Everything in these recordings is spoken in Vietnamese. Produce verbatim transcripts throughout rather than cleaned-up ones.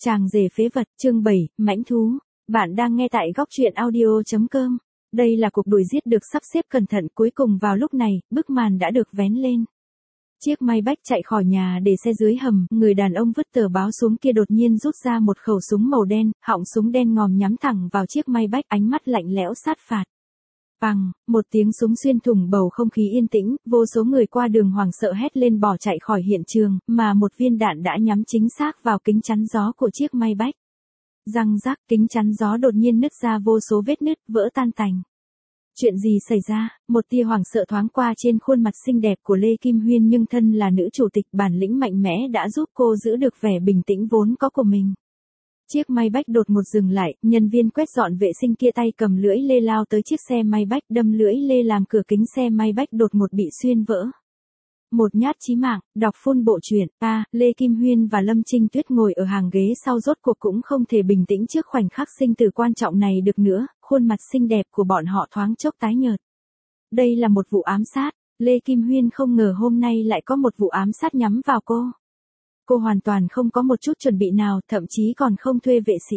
Chàng rể phế vật, chương bảy, mãnh thú. Bạn đang nghe tại góc truyện audio chấm com. Đây là cuộc đuổi giết được sắp xếp cẩn thận, cuối cùng vào lúc này, bức màn đã được vén lên. Chiếc Maybach chạy khỏi nhà để xe dưới hầm, người đàn ông vứt tờ báo xuống kia đột nhiên rút ra một khẩu súng màu đen, họng súng đen ngòm nhắm thẳng vào chiếc Maybach, ánh mắt lạnh lẽo sát phạt. Bằng, một tiếng súng xuyên thủng bầu không khí yên tĩnh, vô số người qua đường hoảng sợ hét lên bỏ chạy khỏi hiện trường, mà một viên đạn đã nhắm chính xác vào kính chắn gió của chiếc Maybach. Răng rắc, kính chắn gió đột nhiên nứt ra vô số vết nứt, vỡ tan tành. Chuyện gì xảy ra? Một tia hoảng sợ thoáng qua trên khuôn mặt xinh đẹp của Lê Kim Huyên, nhưng thân là nữ chủ tịch, bản lĩnh mạnh mẽ đã giúp cô giữ được vẻ bình tĩnh vốn có của mình. Chiếc Maybach đột ngột dừng lại, nhân viên quét dọn vệ sinh kia tay cầm lưỡi lê lao tới chiếc xe Maybach, đâm lưỡi lê làm cửa kính xe Maybach đột ngột bị xuyên vỡ. Một nhát chí mạng. Đọc full bộ truyện. A, Lê Kim Huyên và Lâm Trinh Tuyết ngồi ở hàng ghế sau rốt cuộc cũng không thể bình tĩnh trước khoảnh khắc sinh tử quan trọng này được nữa, khuôn mặt xinh đẹp của bọn họ thoáng chốc tái nhợt. Đây là một vụ ám sát. Lê Kim Huyên không ngờ hôm nay lại có một vụ ám sát nhắm vào cô. Cô hoàn toàn không có một chút chuẩn bị nào, thậm chí còn không thuê vệ sĩ.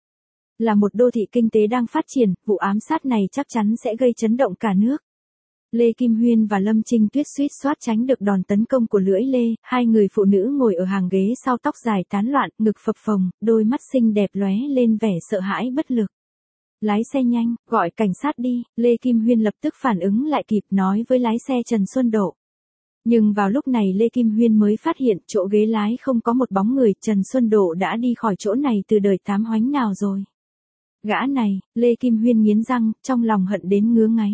Là một đô thị kinh tế đang phát triển, vụ ám sát này chắc chắn sẽ gây chấn động cả nước. Lê Kim Huyên và Lâm Trinh Tuyết suýt soát tránh được đòn tấn công của lưỡi lê, hai người phụ nữ ngồi ở hàng ghế sau tóc dài tán loạn, ngực phập phồng, đôi mắt xinh đẹp lóe lên vẻ sợ hãi bất lực. Lái xe nhanh, gọi cảnh sát đi. Lê Kim Huyên lập tức phản ứng lại kịp, nói với lái xe Trần Xuân Độ. Nhưng vào lúc này Lê Kim Huyên mới phát hiện chỗ ghế lái không có một bóng người, Trần Xuân Độ đã đi khỏi chỗ này từ đời tám hoánh nào rồi. Gã này, Lê Kim Huyên nghiến răng, trong lòng hận đến ngứa ngáy.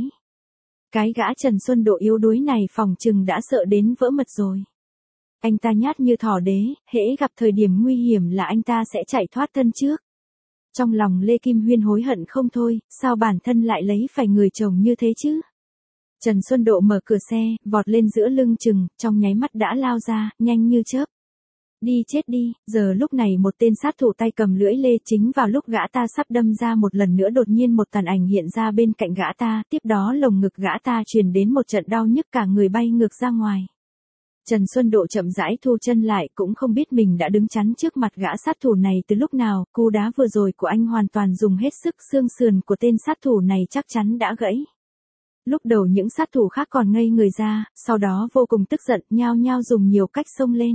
Cái gã Trần Xuân Độ yếu đuối này phòng chừng đã sợ đến vỡ mật rồi. Anh ta nhát như thỏ đế, hễ gặp thời điểm nguy hiểm là anh ta sẽ chạy thoát thân trước. Trong lòng Lê Kim Huyên hối hận không thôi, sao bản thân lại lấy phải người chồng như thế chứ? Trần Xuân Độ mở cửa xe, vọt lên giữa lưng chừng, trong nháy mắt đã lao ra, nhanh như chớp. Đi chết đi. Giờ lúc này một tên sát thủ tay cầm lưỡi lê, chính vào lúc gã ta sắp đâm ra một lần nữa đột nhiên một tàn ảnh hiện ra bên cạnh gã ta, tiếp đó lồng ngực gã ta truyền đến một trận đau nhức, cả người bay ngược ra ngoài. Trần Xuân Độ chậm rãi thu chân lại, cũng không biết mình đã đứng chắn trước mặt gã sát thủ này từ lúc nào, cú đá vừa rồi của anh hoàn toàn dùng hết sức, xương sườn của tên sát thủ này chắc chắn đã gãy. Lúc đầu những sát thủ khác còn ngây người ra, sau đó vô cùng tức giận, nhao nhao dùng nhiều cách xông lên.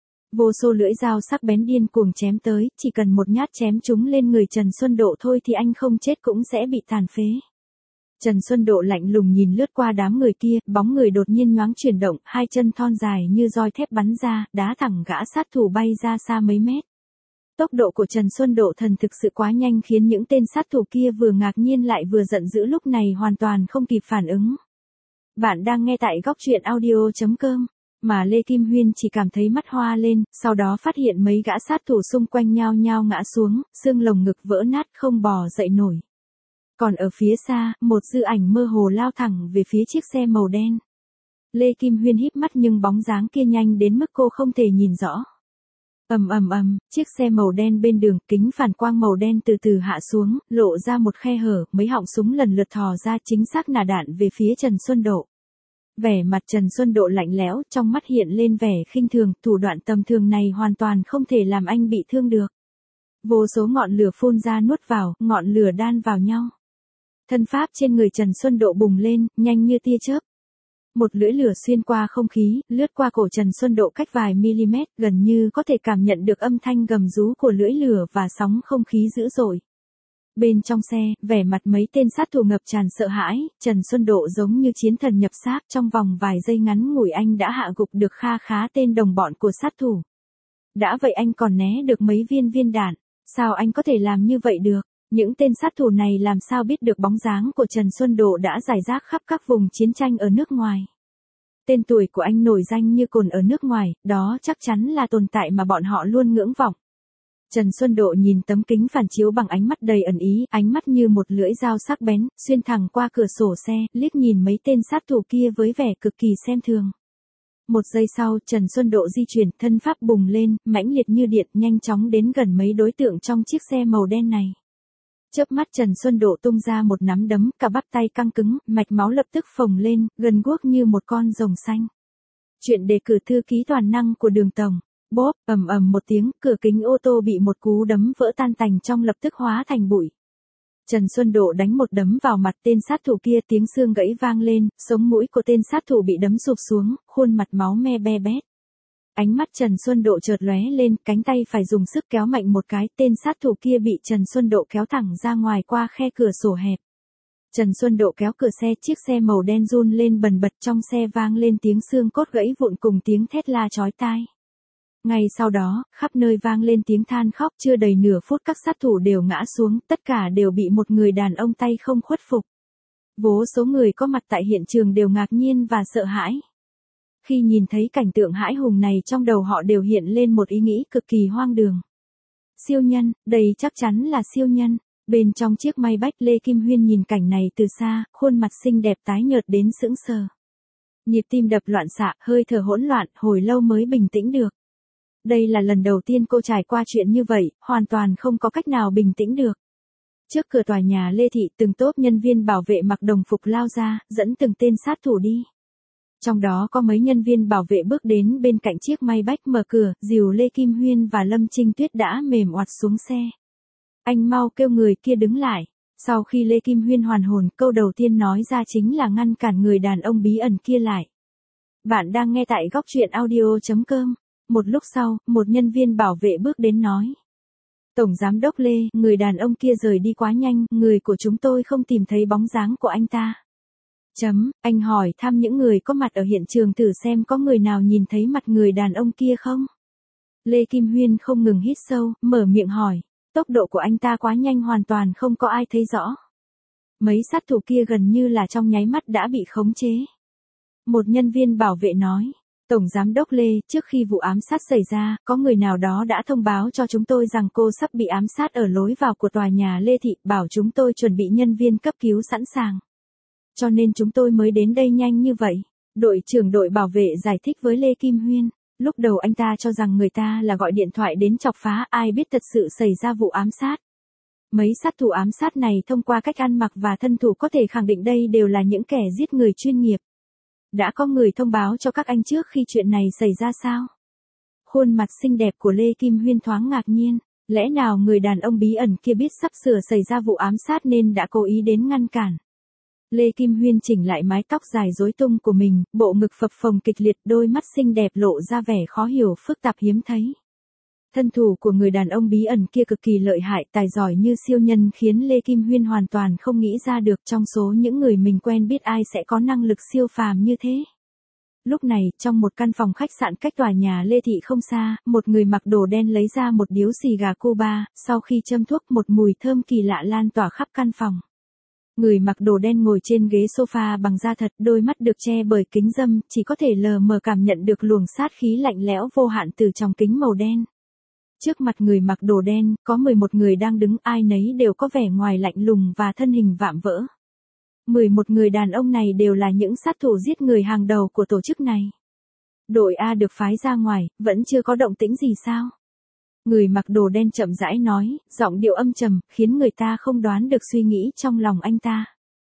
Vô số lưỡi dao sắc bén điên cuồng chém tới, chỉ cần một nhát chém trúng lên người Trần Xuân Độ thôi thì anh không chết cũng sẽ bị tàn phế. Trần Xuân Độ lạnh lùng nhìn lướt qua đám người kia, bóng người đột nhiên nhoáng chuyển động, hai chân thon dài như roi thép bắn ra, đá thẳng gã sát thủ bay ra xa mấy mét. Tốc độ của Trần Xuân Độ thần thực sự quá nhanh khiến những tên sát thủ kia vừa ngạc nhiên lại vừa giận dữ lúc này hoàn toàn không kịp phản ứng. Bạn đang nghe tại góc truyện audio chấm com. Mà Lê Kim Huyên chỉ cảm thấy mắt hoa lên, sau đó phát hiện mấy gã sát thủ xung quanh nhao nhao ngã xuống, xương lồng ngực vỡ nát không bò dậy nổi. Còn ở phía xa, một dư ảnh mơ hồ lao thẳng về phía chiếc xe màu đen. Lê Kim Huyên híp mắt nhưng bóng dáng kia nhanh đến mức cô không thể nhìn rõ. Ầm ầm ầm, chiếc xe màu đen bên đường, kính phản quang màu đen từ từ hạ xuống, lộ ra một khe hở, mấy họng súng lần lượt thò ra, chính xác nã đạn về phía Trần Xuân Độ. Vẻ mặt Trần Xuân Độ lạnh lẽo, trong mắt hiện lên vẻ khinh thường, thủ đoạn tầm thường này hoàn toàn không thể làm anh bị thương được. Vô số ngọn lửa phun ra nuốt vào, ngọn lửa đan vào nhau. Thân pháp trên người Trần Xuân Độ bùng lên, nhanh như tia chớp. Một lưỡi lửa xuyên qua không khí, lướt qua cổ Trần Xuân Độ cách vài mm, gần như có thể cảm nhận được âm thanh gầm rú của lưỡi lửa và sóng không khí dữ dội. Bên trong xe, vẻ mặt mấy tên sát thủ ngập tràn sợ hãi, Trần Xuân Độ giống như chiến thần nhập xác, trong vòng vài giây ngắn ngủi anh đã hạ gục được kha khá tên đồng bọn của sát thủ. Đã vậy anh còn né được mấy viên viên đạn, sao anh có thể làm như vậy được? Những tên sát thủ này làm sao biết được bóng dáng của Trần Xuân Độ đã rải rác khắp các vùng chiến tranh ở nước ngoài. Tên tuổi của anh nổi danh như cồn ở nước ngoài, đó chắc chắn là tồn tại mà bọn họ luôn ngưỡng vọng. Trần Xuân Độ nhìn tấm kính phản chiếu bằng ánh mắt đầy ẩn ý, ánh mắt như một lưỡi dao sắc bén, xuyên thẳng qua cửa sổ xe, liếc nhìn mấy tên sát thủ kia với vẻ cực kỳ xem thường. Một giây sau, Trần Xuân Độ di chuyển, thân pháp bùng lên, mãnh liệt như điện, nhanh chóng đến gần mấy đối tượng trong chiếc xe màu đen này. Chớp mắt Trần Xuân Độ tung ra một nắm đấm, cả bắp tay căng cứng, mạch máu lập tức phồng lên, gần guốc như một con rồng xanh. Chuyện đề cử thư ký toàn năng của Đường Tổng. Bốp, ầm ầm một tiếng, cửa kính ô tô bị một cú đấm vỡ tan tành trong lập tức hóa thành bụi. Trần Xuân Độ đánh một đấm vào mặt tên sát thủ kia, tiếng xương gãy vang lên, sống mũi của tên sát thủ bị đấm sụp xuống, khuôn mặt máu me be bét. Ánh mắt Trần Xuân Độ chợt lóe lên, cánh tay phải dùng sức kéo mạnh một cái, tên sát thủ kia bị Trần Xuân Độ kéo thẳng ra ngoài qua khe cửa sổ hẹp. Trần Xuân Độ kéo cửa xe, chiếc xe màu đen run lên bần bật, trong xe vang lên tiếng xương cốt gãy vụn cùng tiếng thét la chói tai. Ngay sau đó, khắp nơi vang lên tiếng than khóc, chưa đầy nửa phút các sát thủ đều ngã xuống, tất cả đều bị một người đàn ông tay không khuất phục. Vô số người có mặt tại hiện trường đều ngạc nhiên và sợ hãi. Khi nhìn thấy cảnh tượng hãi hùng này, trong đầu họ đều hiện lên một ý nghĩ cực kỳ hoang đường. Siêu nhân, đây chắc chắn là siêu nhân. Bên trong chiếc Maybach, Lê Kim Huyên nhìn cảnh này từ xa, khuôn mặt xinh đẹp tái nhợt đến sững sờ. Nhịp tim đập loạn xạ, hơi thở hỗn loạn, hồi lâu mới bình tĩnh được. Đây là lần đầu tiên cô trải qua chuyện như vậy, hoàn toàn không có cách nào bình tĩnh được. Trước cửa tòa nhà Lê Thị, từng tốp nhân viên bảo vệ mặc đồng phục lao ra, dẫn từng tên sát thủ đi. Trong đó có mấy nhân viên bảo vệ bước đến bên cạnh chiếc Maybach, mở cửa, dìu Lê Kim Huyên và Lâm Trinh Tuyết đã mềm oặt xuống xe. Anh mau kêu người kia đứng lại. Sau khi Lê Kim Huyên hoàn hồn, câu đầu tiên nói ra chính là ngăn cản người đàn ông bí ẩn kia lại. Bạn đang nghe tại góc truyện audio chấm com. Một lúc sau, một nhân viên bảo vệ bước đến nói. Tổng giám đốc Lê, người đàn ông kia rời đi quá nhanh, người của chúng tôi không tìm thấy bóng dáng của anh ta. Chấm, anh hỏi thăm những người có mặt ở hiện trường thử xem có người nào nhìn thấy mặt người đàn ông kia không? Lê Kim Huyên không ngừng hít sâu, mở miệng hỏi. Tốc độ của anh ta quá nhanh, hoàn toàn không có ai thấy rõ. Mấy sát thủ kia gần như là trong nháy mắt đã bị khống chế. Một nhân viên bảo vệ nói. Tổng giám đốc Lê, trước khi vụ ám sát xảy ra, có người nào đó đã thông báo cho chúng tôi rằng cô sắp bị ám sát ở lối vào của tòa nhà Lê Thị, bảo chúng tôi chuẩn bị nhân viên cấp cứu sẵn sàng. Cho nên chúng tôi mới đến đây nhanh như vậy. Đội trưởng đội bảo vệ giải thích với Lê Kim Huyên. Lúc đầu anh ta cho rằng người ta là gọi điện thoại đến chọc phá, ai biết thật sự xảy ra vụ ám sát. Mấy sát thủ ám sát này thông qua cách ăn mặc và thân thủ có thể khẳng định đây đều là những kẻ giết người chuyên nghiệp. Đã có người thông báo cho các anh trước khi chuyện này xảy ra sao? Khuôn mặt xinh đẹp của Lê Kim Huyên thoáng ngạc nhiên. Lẽ nào người đàn ông bí ẩn kia biết sắp sửa xảy ra vụ ám sát nên đã cố ý đến ngăn cản? Lê Kim Huyên chỉnh lại mái tóc dài rối tung của mình, bộ ngực phập phồng kịch liệt, đôi mắt xinh đẹp lộ ra vẻ khó hiểu phức tạp hiếm thấy. Thân thủ của người đàn ông bí ẩn kia cực kỳ lợi hại, tài giỏi như siêu nhân, khiến Lê Kim Huyên hoàn toàn không nghĩ ra được trong số những người mình quen biết ai sẽ có năng lực siêu phàm như thế. Lúc này, trong một căn phòng khách sạn cách tòa nhà Lê Thị không xa, một người mặc đồ đen lấy ra một điếu xì gà Cuba, sau khi châm thuốc một mùi thơm kỳ lạ lan tỏa khắp căn phòng. Người mặc đồ đen ngồi trên ghế sofa bằng da thật, đôi mắt được che bởi kính râm, chỉ có thể lờ mờ cảm nhận được luồng sát khí lạnh lẽo vô hạn từ trong kính màu đen. Trước mặt người mặc đồ đen, có mười một người đang đứng, ai nấy đều có vẻ ngoài lạnh lùng và thân hình vạm vỡ. mười một người đàn ông này đều là những sát thủ giết người hàng đầu của tổ chức này. Đội A được phái ra ngoài, vẫn chưa có động tĩnh gì sao? Người mặc đồ đen chậm rãi nói, giọng điệu âm trầm, khiến người ta không đoán được suy nghĩ trong lòng anh ta.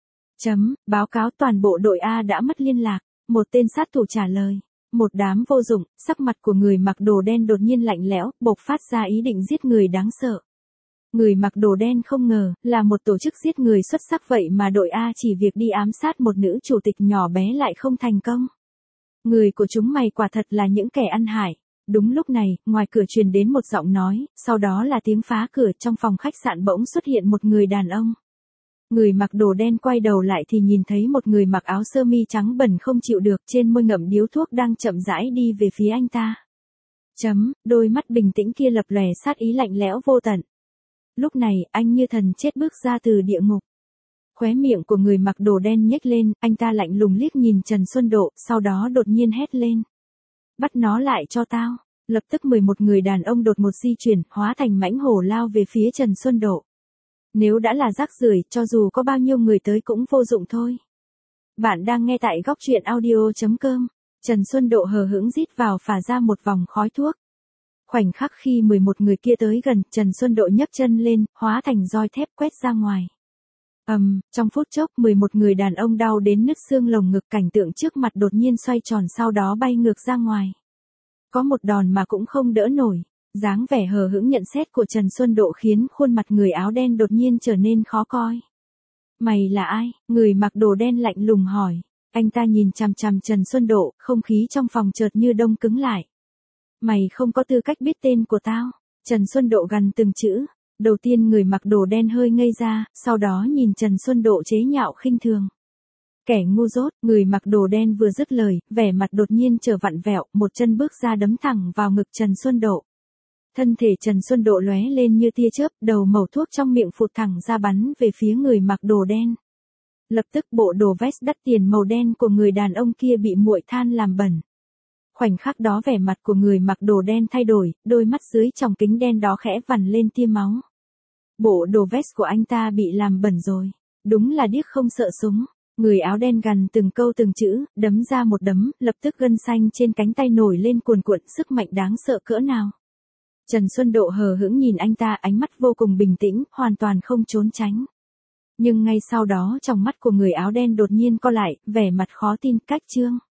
Chấm, báo cáo toàn bộ đội A đã mất liên lạc. Một tên sát thủ trả lời. Một đám vô dụng, sắc mặt của người mặc đồ đen đột nhiên lạnh lẽo, bộc phát ra ý định giết người đáng sợ. Người mặc đồ đen không ngờ, là một tổ chức giết người xuất sắc vậy mà đội A chỉ việc đi ám sát một nữ chủ tịch nhỏ bé lại không thành công. Người của chúng mày quả thật là những kẻ ăn hại. Đúng lúc này, ngoài cửa truyền đến một giọng nói, sau đó là tiếng phá cửa, trong phòng khách sạn bỗng xuất hiện một người đàn ông. Người mặc đồ đen quay đầu lại thì nhìn thấy một người mặc áo sơ mi trắng bẩn không chịu được, trên môi ngậm điếu thuốc đang chậm rãi đi về phía anh ta. Chấm, đôi mắt bình tĩnh kia lập lòe sát ý lạnh lẽo vô tận. Lúc này, anh như thần chết bước ra từ địa ngục. Khóe miệng của người mặc đồ đen nhếch lên, anh ta lạnh lùng liếc nhìn Trần Xuân Độ, sau đó đột nhiên hét lên. Bắt nó lại cho tao. Lập tức mười một người đàn ông đột ngột di chuyển, hóa thành mãnh hổ lao về phía Trần Xuân Độ. Nếu đã là rác rưởi, cho dù có bao nhiêu người tới cũng vô dụng thôi. Bạn đang nghe tại góc truyện audio chấm com. Trần Xuân Độ hờ hững rít vào phả ra một vòng khói thuốc. Khoảnh khắc khi mười một người kia tới gần, Trần Xuân Độ nhấc chân lên, hóa thành roi thép quét ra ngoài. Ầm, um, trong phút chốc mười một người đàn ông đau đến nứt xương lồng ngực, cảnh tượng trước mặt đột nhiên xoay tròn sau đó bay ngược ra ngoài. Có một đòn mà cũng không đỡ nổi. Dáng vẻ hờ hững nhận xét của Trần Xuân Độ khiến khuôn mặt người áo đen đột nhiên trở nên khó coi. Mày là ai? Người mặc đồ đen lạnh lùng hỏi. Anh ta nhìn chằm chằm Trần Xuân Độ, không khí trong phòng chợt như đông cứng lại. Mày không có tư cách biết tên của tao. Trần Xuân Độ gằn từng chữ. Đầu tiên người mặc đồ đen hơi ngây ra, sau đó nhìn Trần Xuân Độ chế nhạo khinh thường. Kẻ ngu dốt, người mặc đồ đen vừa dứt lời, vẻ mặt đột nhiên trở vặn vẹo, một chân bước ra đấm thẳng vào ngực Trần Xuân Độ. Thân thể Trần Xuân Độ lóe lên như tia chớp, đầu mẩu thuốc trong miệng phụt thẳng ra bắn về phía người mặc đồ đen. Lập tức bộ đồ vest đắt tiền màu đen của người đàn ông kia bị muội than làm bẩn. Khoảnh khắc đó vẻ mặt của người mặc đồ đen thay đổi, đôi mắt dưới tròng kính đen đó khẽ vằn lên tia máu. Bộ đồ vest của anh ta bị làm bẩn rồi. Đúng là điếc không sợ súng. Người áo đen gằn từng câu từng chữ, đấm ra một đấm, lập tức gân xanh trên cánh tay nổi lên cuồn cuộn, sức mạnh đáng sợ cỡ nào. Trần Xuân Độ hờ hững nhìn anh ta, ánh mắt vô cùng bình tĩnh, hoàn toàn không trốn tránh. Nhưng ngay sau đó trong mắt của người áo đen đột nhiên co lại, vẻ mặt khó tin, cách trương.